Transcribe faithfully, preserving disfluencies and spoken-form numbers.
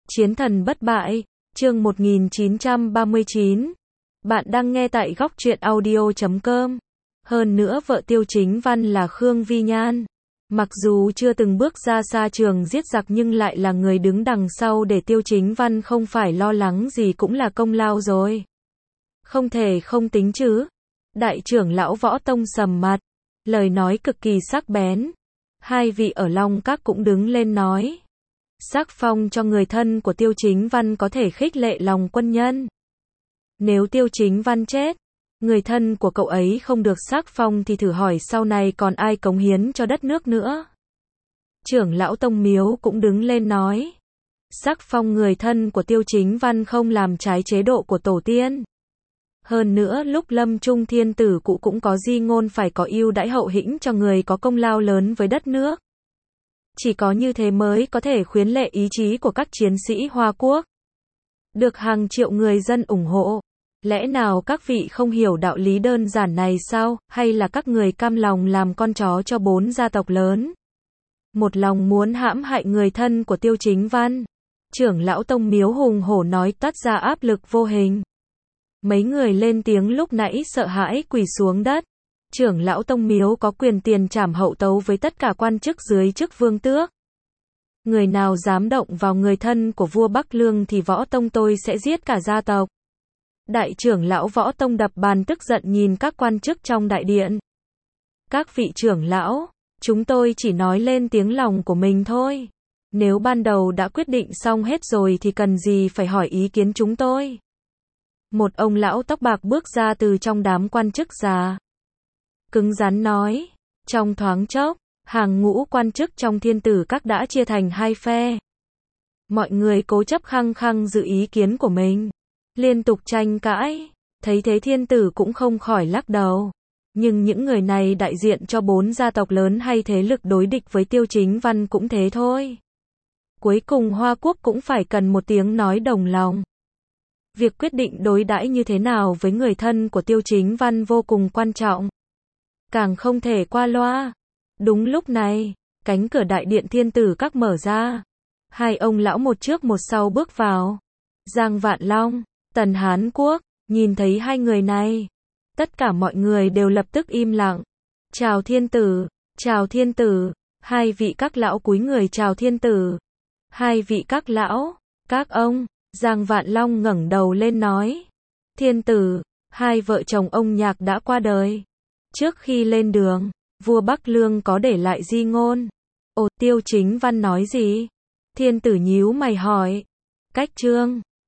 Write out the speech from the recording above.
Chiến thần bất bại, chương một nghìn chín trăm ba mươi chín. Bạn đang nghe tại góc truyện audio chấm com. Hơn nữa vợ Tiêu Chính Văn là Khương Vi Nhan. Mặc dù chưa từng bước ra xa trường giết giặc nhưng lại là người đứng đằng sau để Tiêu Chính Văn không phải lo lắng gì cũng là công lao rồi. Không thể không tính chứ. Đại trưởng lão Võ Tông sầm mặt, lời nói cực kỳ sắc bén. Hai vị ở Long Các cũng đứng lên nói. Sắc phong cho người thân của Tiêu Chính Văn có thể khích lệ lòng quân nhân. Nếu Tiêu Chính Văn chết, người thân của cậu ấy không được sắc phong thì thử hỏi sau này còn ai cống hiến cho đất nước nữa. Trưởng lão Tông Miếu cũng đứng lên nói. Sắc phong người thân của Tiêu Chính Văn không làm trái chế độ của tổ tiên. Hơn nữa lúc lâm trung thiên tử cụ cũng có di ngôn phải có ưu đãi hậu hĩnh cho người có công lao lớn với đất nước. Chỉ có như thế mới có thể khuyến lệ ý chí của các chiến sĩ Hoa Quốc. Được hàng triệu người dân ủng hộ. Lẽ nào các vị không hiểu đạo lý đơn giản này sao, hay là các người cam lòng làm con chó cho bốn gia tộc lớn? Một lòng muốn hãm hại người thân của Tiêu Chính Văn. Trưởng lão Tông Miếu hùng hổ nói toát ra áp lực vô hình. Mấy người lên tiếng lúc nãy sợ hãi quỳ xuống đất. Trưởng lão Tông Miếu có quyền tiền trảm hậu tấu với tất cả quan chức dưới chức vương tước. Người nào dám động vào người thân của vua Bắc Lương thì Võ Tông tôi sẽ giết cả gia tộc. Đại trưởng lão Võ Tông đập bàn tức giận nhìn các quan chức trong đại điện. Các vị trưởng lão, chúng tôi chỉ nói lên tiếng lòng của mình thôi. Nếu ban đầu đã quyết định xong hết rồi thì cần gì phải hỏi ý kiến chúng tôi. Một ông lão tóc bạc bước ra từ trong đám quan chức già. Cứng rắn nói, trong thoáng chốc, hàng ngũ quan chức trong thiên tử các đã chia thành hai phe. Mọi người cố chấp khăng khăng giữ ý kiến của mình, liên tục tranh cãi, thấy thế thiên tử cũng không khỏi lắc đầu. Nhưng những người này đại diện cho bốn gia tộc lớn hay thế lực đối địch với Tiêu Chính Văn cũng thế thôi. Cuối cùng Hoa Quốc cũng phải cần một tiếng nói đồng lòng. Việc quyết định đối đãi như thế nào với người thân của Tiêu Chính Văn vô cùng quan trọng. Càng không thể qua loa. Đúng lúc này, cánh cửa đại điện thiên tử các mở ra. Hai ông lão một trước một sau bước vào. Giang Vạn Long, Tần Hán Quốc, nhìn thấy hai người này. Tất cả mọi người đều lập tức im lặng. Chào thiên tử, chào thiên tử. Hai vị các lão cúi người chào thiên tử. Hai vị các lão, các ông. Giang Vạn Long ngẩng đầu lên nói. Thiên tử, hai vợ chồng ông Nhạc đã qua đời. Trước khi lên đường, vua Bắc Lương có để lại di ngôn. Ồ, Tiêu Chính Văn nói gì? Thiên tử nhíu mày hỏi. Cách chương.